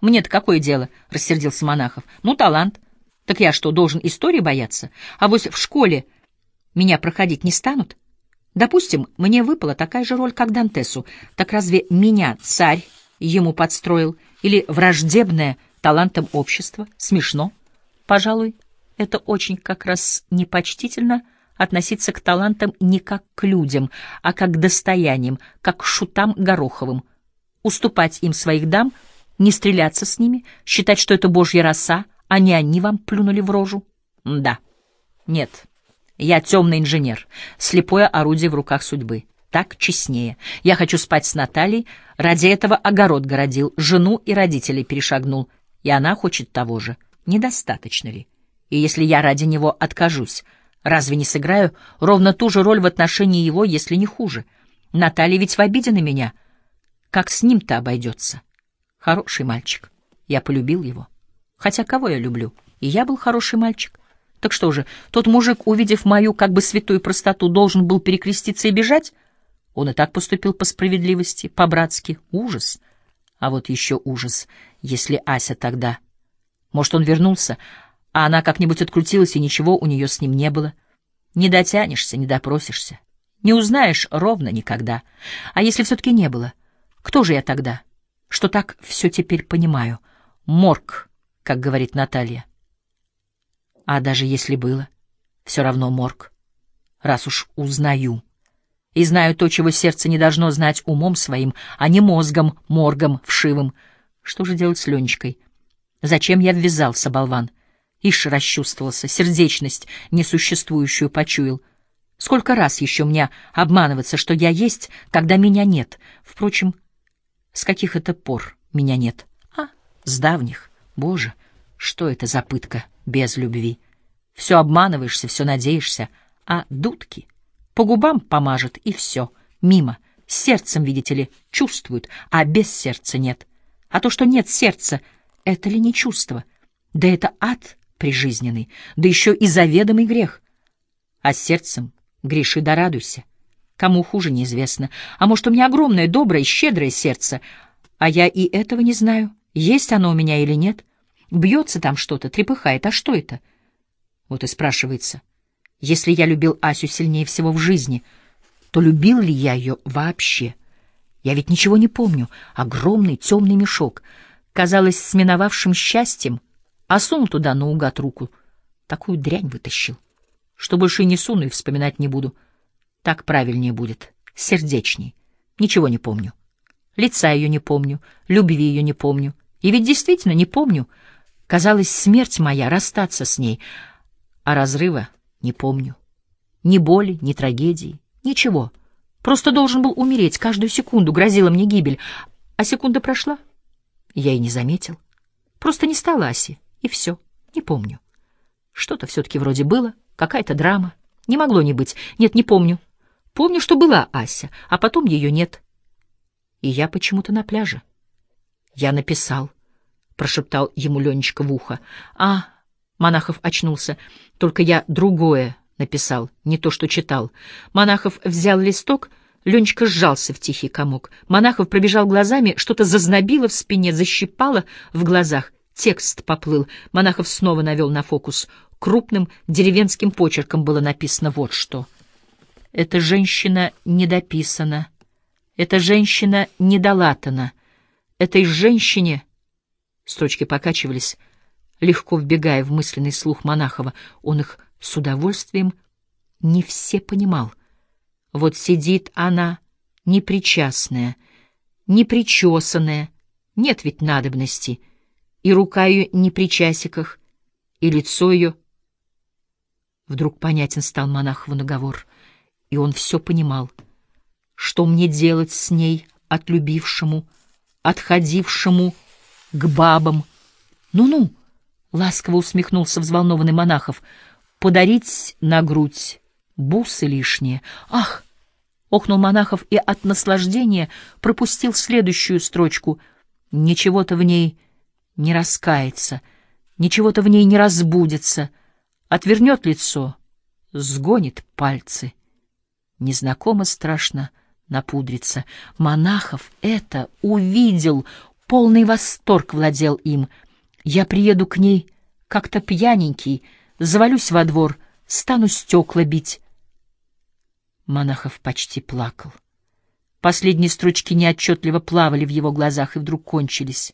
Мне-то какое дело, — рассердился Монахов. Ну, талант. Так я что, должен истории бояться? А вось в школе меня проходить не станут? Допустим, мне выпала такая же роль, как Дантесу. Так разве меня царь ему подстроил? Или враждебное талантам общество? Смешно. Пожалуй, это очень как раз непочтительно относиться к талантам не как к людям, а как к достояниям, как к шутам Гороховым. Уступать им своих дам, не стреляться с ними, считать, что это божья роса, а не они вам плюнули в рожу? Да. Нет. Я темный инженер, слепое орудие в руках судьбы. Так честнее. Я хочу спать с Натальей, ради этого огород городил, жену и родителей перешагнул, и она хочет того же. Недостаточно ли? И если я ради него откажусь, разве не сыграю ровно ту же роль в отношении его, если не хуже? Наталья ведь в обиде на меня. Как с ним-то обойдется? Хороший мальчик. Я полюбил его. Хотя кого я люблю? И я был хороший мальчик. Так что же, тот мужик, увидев мою как бы святую простоту, должен был перекреститься и бежать? Он и так поступил по справедливости, по-братски. Ужас. А вот еще ужас, если Ася тогда... Может, он вернулся, а она как-нибудь открутилась, и ничего у нее с ним не было. Не дотянешься, не допросишься. Не узнаешь ровно никогда. А если все-таки не было? Кто же я тогда? Что так все теперь понимаю? Морг, как говорит Наталья. А даже если было, все равно морг. Раз уж узнаю. И знаю то, чего сердце не должно знать умом своим, а не мозгом, моргом, вшивым. Что же делать с Ленечкой? Зачем я ввязался, болван? Ишь, расчувствовался, сердечность несуществующую почуял. Сколько раз еще мне обманываться, что я есть, когда меня нет? Впрочем, с каких это пор меня нет? А, с давних. Боже, что это за пытка без любви? Все обманываешься, все надеешься, а дудки по губам помажет, и все, мимо. Сердцем, видите ли, чувствуют, а без сердца нет. А то, что нет сердца, это ли не чувство? Да это ад прижизненный, да еще и заведомый грех. А сердцем греши да радуйся. Кому хуже, неизвестно. А может, у меня огромное, доброе, щедрое сердце, а я и этого не знаю, есть оно у меня или нет. Бьется там что-то, трепыхает, а что это? Вот и спрашивается, если я любил Асю сильнее всего в жизни, то любил ли я ее вообще? Я ведь ничего не помню. Огромный темный мешок. Казалось, с миновавшим счастьем, а сунул туда наугад руку. Такую дрянь вытащил, что больше и не суну, и вспоминать не буду. Так правильнее будет, сердечней. Ничего не помню. Лица ее не помню, любви ее не помню. И ведь действительно не помню. Казалось, смерть моя — расстаться с ней, а разрыва не помню. Ни боли, ни трагедии, ничего. Просто должен был умереть, каждую секунду грозила мне гибель. А секунда прошла, я и не заметил. Просто не стало Аси, и все, не помню. Что-то все-таки вроде было, какая-то драма. Не могло не быть. Нет, не помню. Помню, что была Ася, а потом ее нет. И я почему-то на пляже. Я написал, — прошептал ему Ленечка в ухо. А, Монахов очнулся, только я другое написал, не то, что читал. Монахов взял листок, Ленечка сжался в тихий комок. Монахов пробежал глазами, что-то зазнобило в спине, защипало в глазах. Текст поплыл. Монахов снова навел на фокус. Крупным деревенским почерком было написано вот что. «Эта женщина недописана. Эта женщина недолатана. Этой женщине...» Строчки покачивались, легко вбегая в мысленный слух Монахова. Он их с удовольствием не все понимал. Вот сидит она, непричастная, непричесанная, нет ведь надобности, и рука ее не при часиках, и лицо ее... Вдруг понятен стал Монахову наговор, и он все понимал. Что мне делать с ней, отлюбившему, отходившему к бабам? Ну-ну, ласково усмехнулся взволнованный Монахов. Подарить на грудь бусы лишние. Ах! Охнул Монахов и от наслаждения пропустил следующую строчку. Ничего-то в ней не раскается, ничего-то в ней не разбудится. Отвернет лицо, сгонит пальцы. Незнакомо страшно напудриться. Монахов это увидел, Полный восторг владел им. Я приеду к ней как-то пьяненький, завалюсь во двор, стану стекла бить. Монахов почти плакал. Последние строчки неотчетливо плавали в его глазах и вдруг кончились.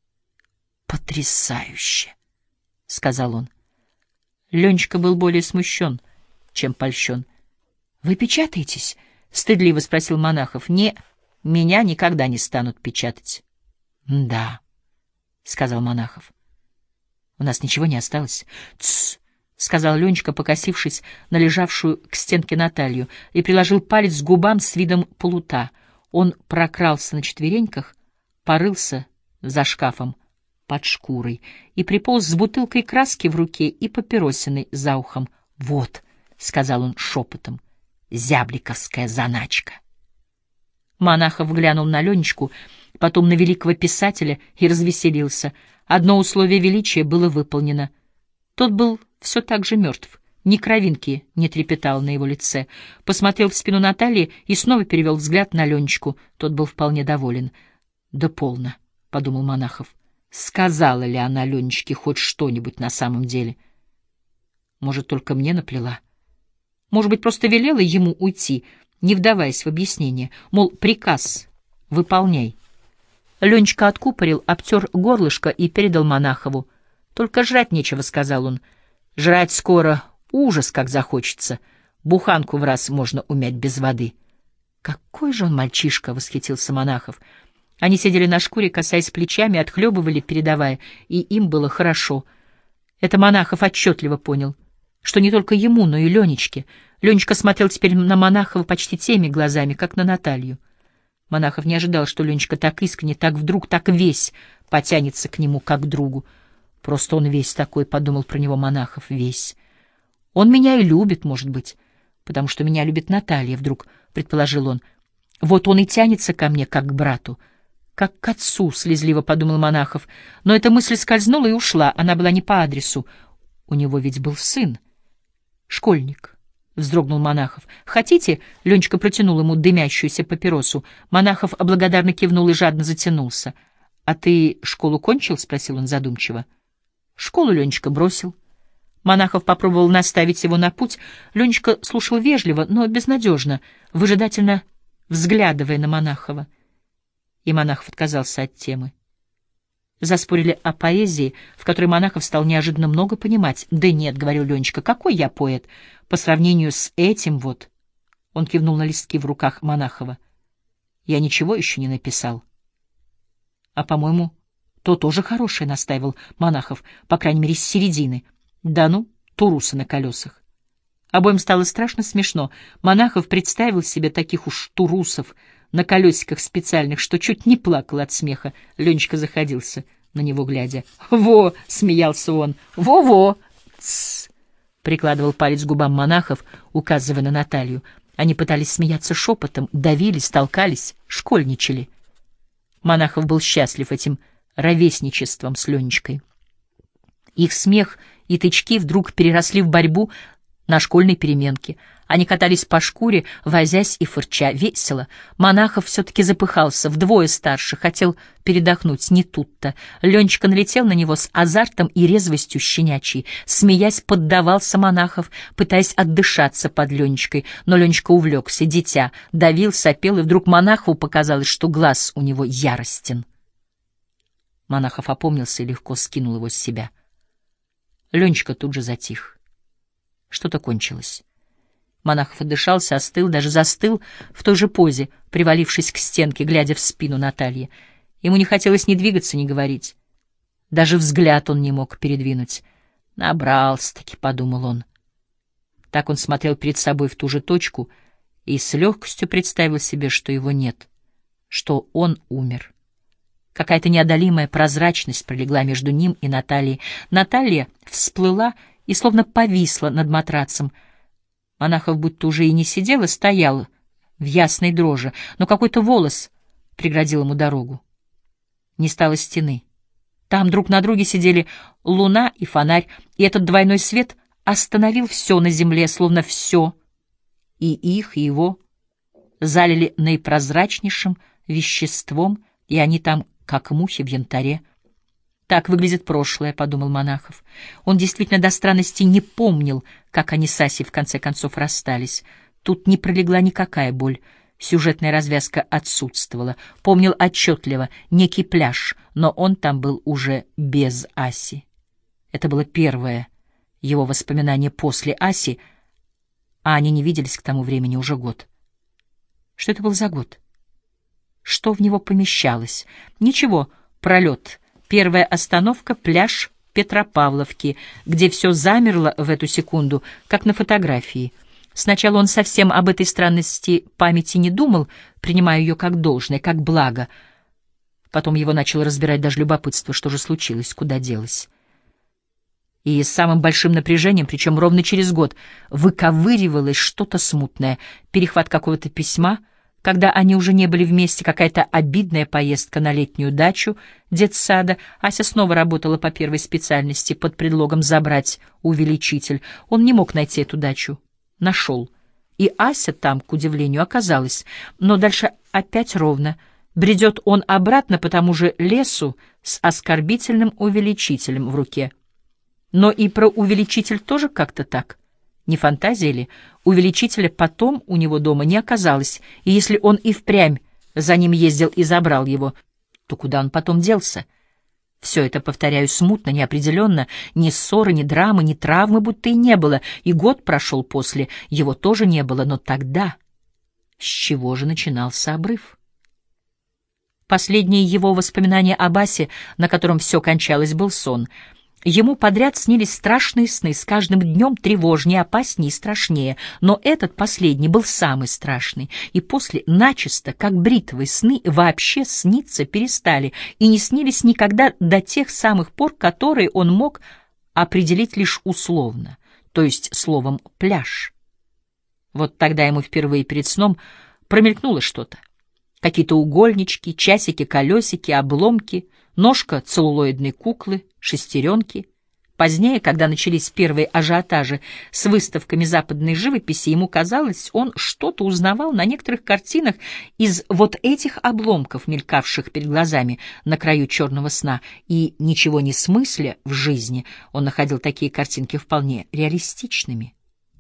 «Потрясающе!» — сказал он. Ленечка был более смущен, чем польщен. — Вы печатаетесь? — стыдливо спросил Монахов. — Не, меня никогда не станут печатать. — Да, — сказал Монахов. — У нас ничего не осталось. — Тссс, — сказал Ленечка, покосившись на лежавшую к стенке Наталью, и приложил палец к губам с видом плута. Он прокрался на четвереньках, порылся за шкафом под шкурой и приполз с бутылкой краски в руке и папиросиной за ухом. — Вот, — сказал он шепотом, — зябликовская заначка. Монахов глянул на Ленечку, потом на великого писателя и развеселился. Одно условие величия было выполнено. Тот был все так же мертв, ни кровинки не трепетало на его лице. Посмотрел в спину Натальи и снова перевел взгляд на Ленечку. Тот был вполне доволен. — Да полно, — подумал Монахов. Сказала ли она Ленечке хоть что-нибудь на самом деле? Может, только мне наплела? Может быть, просто велела ему уйти, не вдаваясь в объяснение, мол, приказ выполняй. Ленечка откупорил, обтер горлышко и передал Монахову. «Только жрать нечего», — сказал он. «Жрать скоро ужас, как захочется. Буханку в раз можно умять без воды». «Какой же он мальчишка!» — восхитился Монахов. Они сидели на шкуре, касаясь плечами, отхлебывали, передавая, и им было хорошо. Это Монахов отчетливо понял, что не только ему, но и Ленечке. Ленечка смотрел теперь на Монахова почти теми глазами, как на Наталью. Монахов не ожидал, что Ленечка так искренне, так вдруг, так весь потянется к нему, как к другу. Просто он весь такой, — подумал про него Монахов, — весь. Он меня и любит, может быть, потому что меня любит Наталья, — вдруг предположил он. Вот он и тянется ко мне, как к брату. Как к отцу, — слезливо подумал Монахов. Но эта мысль скользнула и ушла, она была не по адресу. У него ведь был сын. Школьник. Вздрогнул Монахов. «Хотите?» — Ленечка протянул ему дымящуюся папиросу. Монахов благодарно кивнул и жадно затянулся. «А ты школу кончил?» — спросил он задумчиво. «Школу Ленечка бросил». Монахов попробовал наставить его на путь. Ленечка слушал вежливо, но безнадежно, выжидательно взглядывая на Монахова. И Монахов отказался от темы. Заспорили о поэзии, в которой Монахов стал неожиданно много понимать. «Да нет», — говорил Ленечка, — «какой я поэт? По сравнению с этим вот...» Он кивнул на листки в руках Монахова. «Я ничего еще не написал». «А, по-моему, то тоже хорошее», — настаивал Монахов, по крайней мере, с середины. «Да ну, турусы на колесах». Обоим стало страшно смешно. Монахов представил себе таких уж турусов на колесиках специальных, что чуть не плакал от смеха. Ленечка заходился, на него глядя. «Во!» — смеялся он. «Во-во!» «Тссс!» — прикладывал палец к губам Монахов, указывая на Наталью. Они пытались смеяться шепотом, давились, толкались, школьничали. Монахов был счастлив этим ровесничеством с Ленечкой. Их смех и тычки вдруг переросли в борьбу на школьной переменке. Они катались по шкуре, возясь и фырча. Весело. Монахов все-таки запыхался, вдвое старше, хотел передохнуть. Не тут-то. Ленечка налетел на него с азартом и резвостью щенячьей. Смеясь, поддавался Монахов, пытаясь отдышаться под Ленечкой. Но Ленечка увлекся, дитя, давил, сопел, и вдруг Монахову показалось, что глаз у него яростен. Монахов опомнился и легко скинул его с себя. Ленечка тут же затих. Что-то кончилось. Монахов отдышался, остыл, даже застыл в той же позе, привалившись к стенке, глядя в спину Натальи. Ему не хотелось ни двигаться, ни говорить. Даже взгляд он не мог передвинуть. «Набрался-таки», — подумал он. Так он смотрел перед собой в ту же точку и с легкостью представил себе, что его нет, что он умер. Какая-то неодолимая прозрачность пролегла между ним и Натальей. Наталья всплыла и словно повисла над матрацем. Монахов будто уже и не сидел, а стоял в ясной дрожи, но какой-то волос преградил ему дорогу. Не стало стены. Там друг на друге сидели луна и фонарь, и этот двойной свет остановил все на земле, словно все, и их, и его, залили наипрозрачнейшим веществом, и они там как мухи в янтаре. «Так выглядит прошлое», — подумал Монахов. Он действительно до странности не помнил, как они с Асей в конце концов расстались. Тут не пролегла никакая боль. Сюжетная развязка отсутствовала. Помнил отчетливо некий пляж, но он там был уже без Аси. Это было первое его воспоминание после Аси, а они не виделись к тому времени уже год. Что это был за год? Что в него помещалось? Ничего, пролет. Первая остановка — пляж Петропавловки, где все замерло в эту секунду, как на фотографии. Сначала он совсем об этой странности памяти не думал, принимая ее как должное, как благо. Потом его начало разбирать даже любопытство, что же случилось, куда делось. И с самым большим напряжением, причем ровно через год, выковыривалось что-то смутное, перехват какого-то письма, когда они уже не были вместе, какая-то обидная поездка на летнюю дачу детсада. Ася снова работала по первой специальности под предлогом забрать увеличитель. Он не мог найти эту дачу. Нашел. И Ася там, к удивлению, оказалась. Но дальше опять ровно. Бредет он обратно по тому же лесу с оскорбительным увеличителем в руке. Но и про увеличитель тоже как-то так. Не фантазия ли? Увеличителя потом у него дома не оказалось, и если он и впрямь за ним ездил и забрал его, то куда он потом делся? Все это, повторяю, смутно, неопределенно, ни ссоры, ни драмы, ни травмы будто и не было, и год прошел после, его тоже не было, но тогда с чего же начинался обрыв? Последнее его воспоминание об Асе, на котором все кончалось, был сон — ему подряд снились страшные сны, с каждым днем тревожнее, опаснее и страшнее. Но этот последний был самый страшный, и после начисто, как бритвой, сны вообще сниться перестали и не снились никогда до тех самых пор, которые он мог определить лишь условно, то есть словом «пляж». Вот тогда ему впервые перед сном промелькнуло что-то. Какие-то угольнички, часики, колесики, обломки, ножка целлулоидной куклы, шестеренки. Позднее, когда начались первые ажиотажи с выставками западной живописи, ему казалось, он что-то узнавал на некоторых картинах из вот этих обломков, мелькавших перед глазами на краю черного сна, и, ничего не смысля в жизни, он находил такие картинки вполне реалистичными.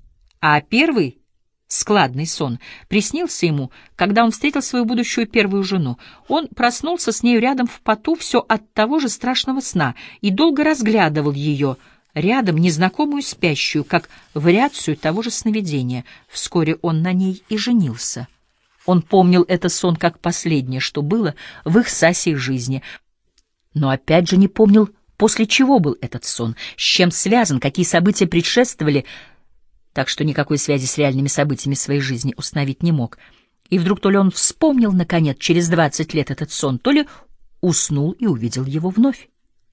А первый складный сон приснился ему, когда он встретил свою будущую первую жену. Он проснулся с нею рядом в поту все от того же страшного сна и долго разглядывал ее, рядом незнакомую спящую, как вариацию того же сновидения. Вскоре он на ней и женился. Он помнил этот сон как последнее, что было в их с Асей жизни, но опять же не помнил, после чего был этот сон, с чем связан, какие события предшествовали, так что никакой связи с реальными событиями своей жизни установить не мог. И вдруг то ли он вспомнил, наконец, через 20 лет этот сон, то ли уснул и увидел его вновь.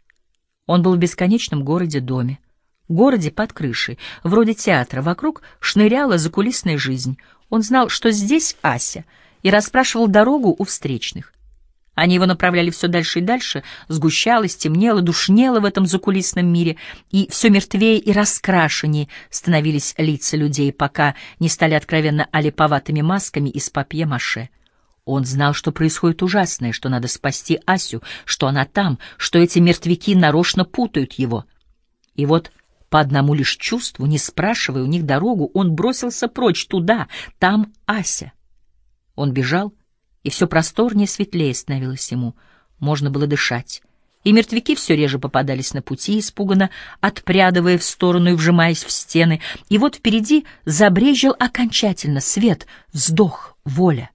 Он был в бесконечном городе-доме, городе под крышей, вроде театра, вокруг шныряла закулисная жизнь. Он знал, что здесь Ася, и расспрашивал дорогу у встречных. Они его направляли все дальше и дальше, сгущалось, темнело, душнело в этом закулисном мире, и все мертвее и раскрашеннее становились лица людей, пока не стали откровенно олиповатыми масками из папье-маше. Он знал, что происходит ужасное, что надо спасти Асю, что она там, что эти мертвяки нарочно путают его. И вот по одному лишь чувству, не спрашивая у них дорогу, он бросился прочь туда, там Ася. Он бежал, и все просторнее и светлее становилось ему. Можно было дышать. И мертвяки все реже попадались на пути, испуганно отпрядывая в сторону и вжимаясь в стены. И вот впереди забрезжил окончательно свет, вздох, воля.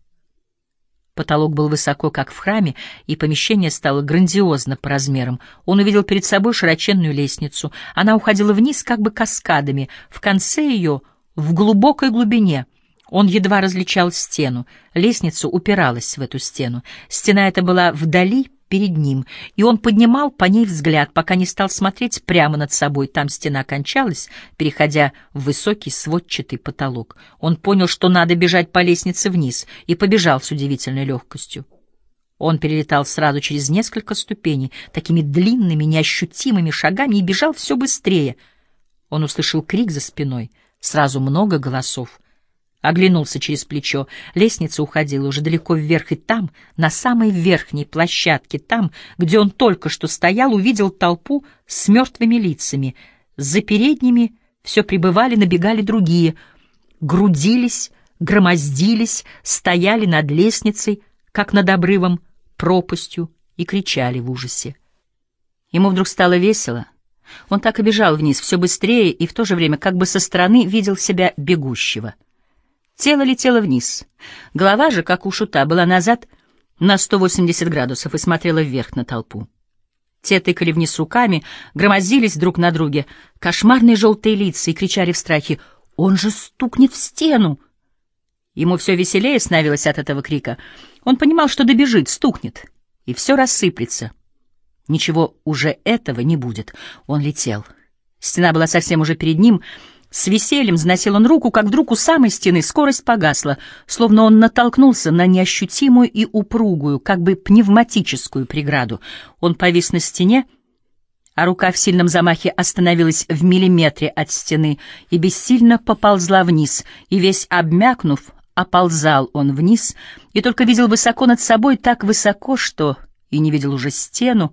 Потолок был высоко, как в храме, и помещение стало грандиозно по размерам. Он увидел перед собой широченную лестницу. Она уходила вниз как бы каскадами. В конце ее, в глубокой глубине, он едва различал стену. Лестница упиралась в эту стену. Стена эта была вдали, перед ним, и он поднимал по ней взгляд, пока не стал смотреть прямо над собой. Там стена кончалась, переходя в высокий сводчатый потолок. Он понял, что надо бежать по лестнице вниз, и побежал с удивительной легкостью. Он перелетал сразу через несколько ступеней, такими длинными, неощутимыми шагами, и бежал все быстрее. Он услышал крик за спиной, сразу много голосов. Оглянулся через плечо. Лестница уходила уже далеко вверх, и там, на самой верхней площадке, там, где он только что стоял, увидел толпу с мертвыми лицами. За передними все прибывали, набегали другие, грудились, громоздились, стояли над лестницей, как над обрывом, пропастью, и кричали в ужасе. Ему вдруг стало весело. Он так и бежал вниз, все быстрее, и в то же время как бы со стороны видел себя бегущего. Тело летело вниз. Голова же, как у шута, была назад на 180 градусов и смотрела вверх на толпу. Те тыкали вниз руками, громоздились друг на друге, кошмарные желтые лица, и кричали в страхе: «Он же стукнет в стену!» Ему все веселее становилось от этого крика. Он понимал, что добежит, стукнет, и все рассыплется. Ничего уже этого не будет. Он летел. Стена была совсем уже перед ним. С весельем заносил он руку, как вдруг у самой стены скорость погасла, словно он натолкнулся на неощутимую и упругую, как бы пневматическую преграду. Он повис на стене, а рука в сильном замахе остановилась в миллиметре от стены и бессильно поползла вниз, и весь обмякнув, оползал он вниз, и только видел высоко над собой, так высоко, что и не видел уже стену.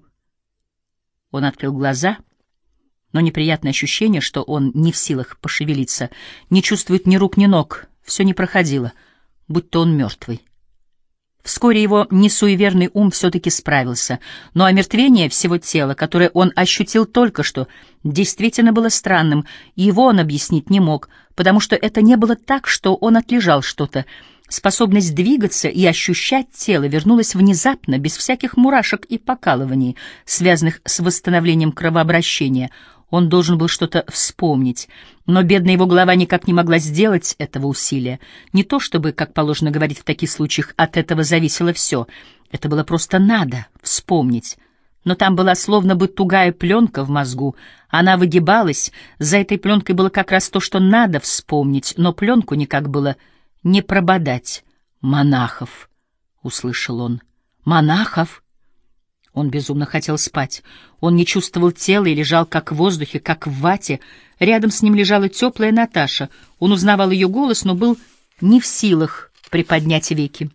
Он открыл глаза, но неприятное ощущение, что он не в силах пошевелиться, не чувствует ни рук, ни ног, все не проходило, будто он мертвый. Вскоре его несуеверный ум все-таки справился, но омертвение всего тела, которое он ощутил только что, действительно было странным, и его он объяснить не мог, потому что это не было так, что он отлежал что-то. Способность двигаться и ощущать тело вернулась внезапно, без всяких мурашек и покалываний, связанных с восстановлением кровообращения. Он должен был что-то вспомнить, но бедная его голова никак не могла сделать этого усилия. Не то чтобы, как положено говорить в таких случаях, от этого зависело все. Это было просто надо вспомнить. Но там была словно бы тугая пленка в мозгу. Она выгибалась, за этой пленкой было как раз то, что надо вспомнить, но пленку никак было не прободать. «Монахов», — услышал он. «Монахов?» Он безумно хотел спать. Он не чувствовал тела и лежал как в воздухе, как в вате. Рядом с ним лежала теплая Наташа. Он узнавал ее голос, но был не в силах приподнять веки.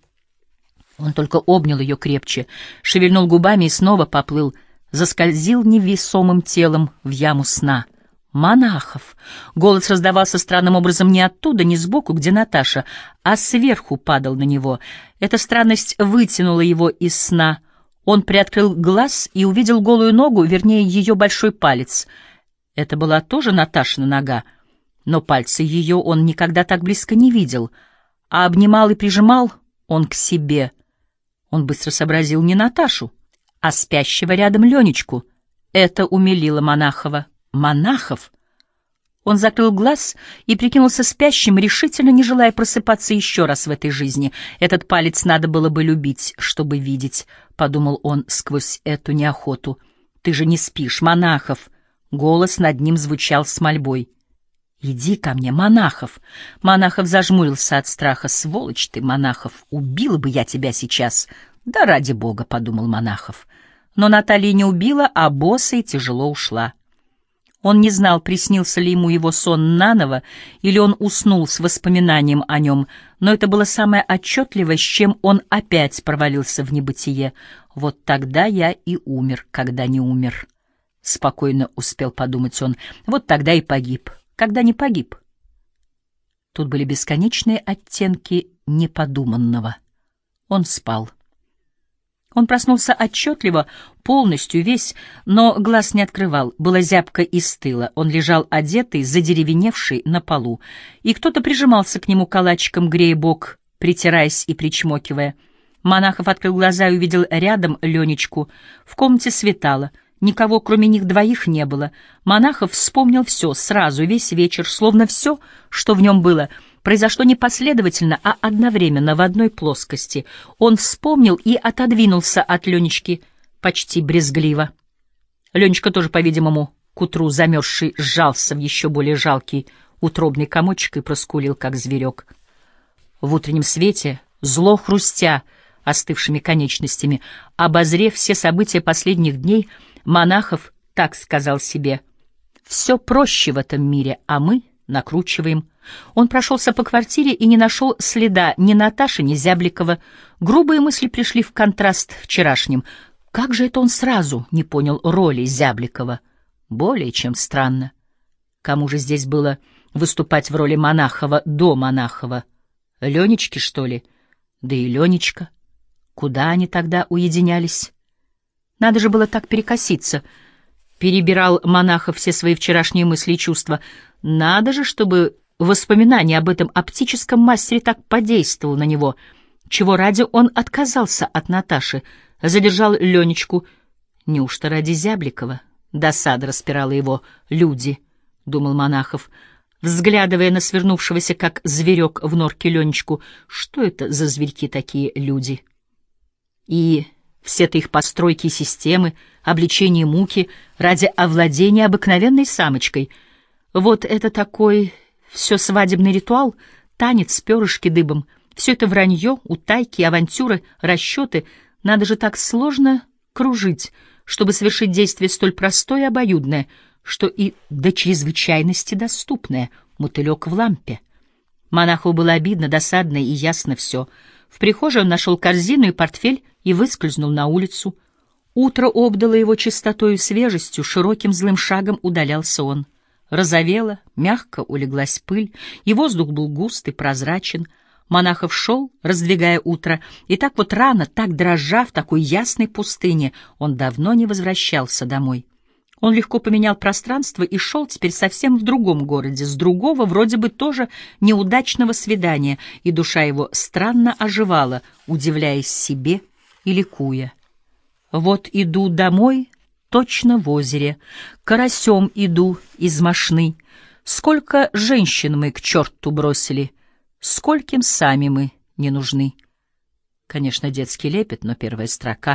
Он только обнял ее крепче, шевельнул губами и снова поплыл, заскользил невесомым телом в яму сна. «Монахов!» Голос раздавался странным образом не оттуда, не сбоку, где Наташа, а сверху падал на него. Эта странность вытянула его из сна. Он приоткрыл глаз и увидел голую ногу, вернее, ее большой палец. Это была тоже Наташина нога, но пальцы ее он никогда так близко не видел, а обнимал и прижимал он к себе. Он быстро сообразил не Наташу, а спящего рядом Ленечку. Это умилило Монахова. «Монахов!» Он закрыл глаз и прикинулся спящим, решительно не желая просыпаться еще раз в этой жизни. Этот палец надо было бы любить, чтобы видеть, — подумал он сквозь эту неохоту. «Ты же не спишь, Монахов!» Голос над ним звучал с мольбой. «Иди ко мне, Монахов!» Монахов зажмурился от страха. «Сволочь ты, Монахов! Убила бы я тебя сейчас!» «Да ради бога!» — подумал Монахов. Но Наталья не убила, а босая тяжело ушла. Он не знал, приснился ли ему его сон наново, или он уснул с воспоминанием о нем, но это было самое отчетливое, с чем он опять провалился в небытие. «Вот тогда я и умер, когда не умер», — спокойно успел подумать он. «Вот тогда и погиб, когда не погиб». Тут были бесконечные оттенки неподуманного. Он спал. Он проснулся отчетливо, полностью весь, но глаз не открывал, было зябко и стыло. Он лежал одетый, задеревеневший на полу, и кто-то прижимался к нему калачиком, грея бок, притираясь и причмокивая. Монахов открыл глаза и увидел рядом Ленечку. В комнате светало, никого, кроме них двоих, не было. Монахов вспомнил все, сразу, весь вечер, словно все, что в нем было — произошло не последовательно, а одновременно, в одной плоскости. Он вспомнил и отодвинулся от Ленечки почти брезгливо. Ленечка тоже, по-видимому, к утру замерзший, сжался в еще более жалкий утробный комочек и проскулил, как зверек. В утреннем свете, зло хрустя остывшими конечностями, обозрев все события последних дней, Монахов так сказал себе: «Все проще в этом мире, а мы накручиваем». Он прошелся по квартире и не нашел следа ни Наташи, ни Зябликова. Грубые мысли пришли в контраст вчерашним. Как же это он сразу не понял роли Зябликова? Более чем странно. Кому же здесь было выступать в роли Монахова до Монахова? Ленечки, что ли? Да и Ленечка. Куда они тогда уединялись? Надо же было так перекоситься. Перебирал Монахов все свои вчерашние мысли и чувства. Надо же, чтобы воспоминание об этом оптическом мастере так подействовало на него. Чего ради он отказался от Наташи, задержал Ленечку. Неужто ради Зябликова? Досада распирала его. «Люди», — думал Монахов, взглядывая на свернувшегося, как зверек в норке Ленечку. Что это за зверьки такие, люди? И все-то их постройки и системы, обличение муки ради овладения обыкновенной самочкой. Вот это такой все свадебный ритуал, танец, перышки дыбом. Все это вранье, утайки, авантюры, расчеты. Надо же так сложно кружить, чтобы совершить действие столь простое и обоюдное, что и до чрезвычайности доступное. Мотылек в лампе. Монаху было обидно, досадно и ясно все. В прихожей он нашел корзину и портфель и выскользнул на улицу. Утро обдало его чистотой и свежестью, широким злым шагом удалялся он. Розовела, мягко улеглась пыль, и воздух был густ и прозрачен. Монахов шел, раздвигая утро, и так вот рано, так дрожа в такой ясной пустыне, он давно не возвращался домой. Он легко поменял пространство и шел теперь совсем в другом городе, с другого, вроде бы тоже неудачного свидания, и душа его странно оживала, удивляясь себе и ликуя. Вот иду домой, точно в озере, карасем иду из мошны. Сколько женщин мы к черту бросили, скольким сами мы не нужны. Конечно, детский лепет, но первая строка.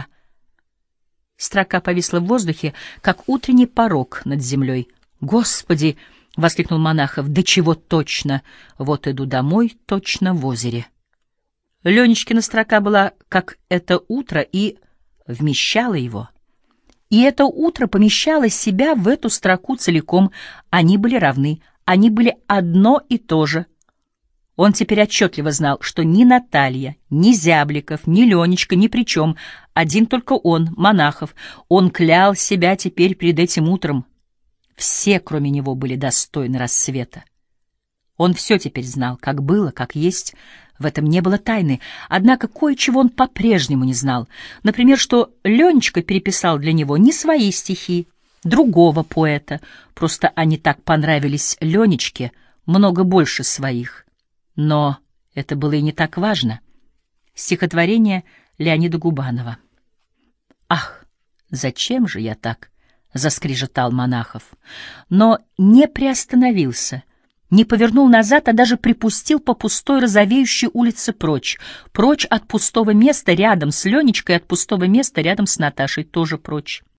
Строка повисла в воздухе, как утренний порог над землей. «Господи!» — воскликнул Монахов. «Да чего точно! Вот иду домой, точно в озере». Ленечкина строка была, как это утро, и вмещала его. И это утро помещало себя в эту строку целиком. Они были равны, они были одно и то же. Он теперь отчетливо знал, что ни Наталья, ни Зябликов, ни Ленечка ни при чем. Один только он, Монахов. Он клял себя теперь перед этим утром. Все, кроме него, были достойны рассвета. Он все теперь знал, как было, как есть. В этом не было тайны. Однако кое-чего он по-прежнему не знал. Например, что Ленечка переписал для него не свои стихи, другого поэта. Просто они так понравились Ленечке, много больше своих. Но это было и не так важно. Стихотворение Леонида Губанова. «Ах, зачем же я так?» — заскрежетал Монахов. Но не приостановился, не повернул назад, а даже припустил по пустой розовеющей улице прочь. Прочь от пустого места рядом с Ленечкой, от пустого места рядом с Наташей тоже прочь.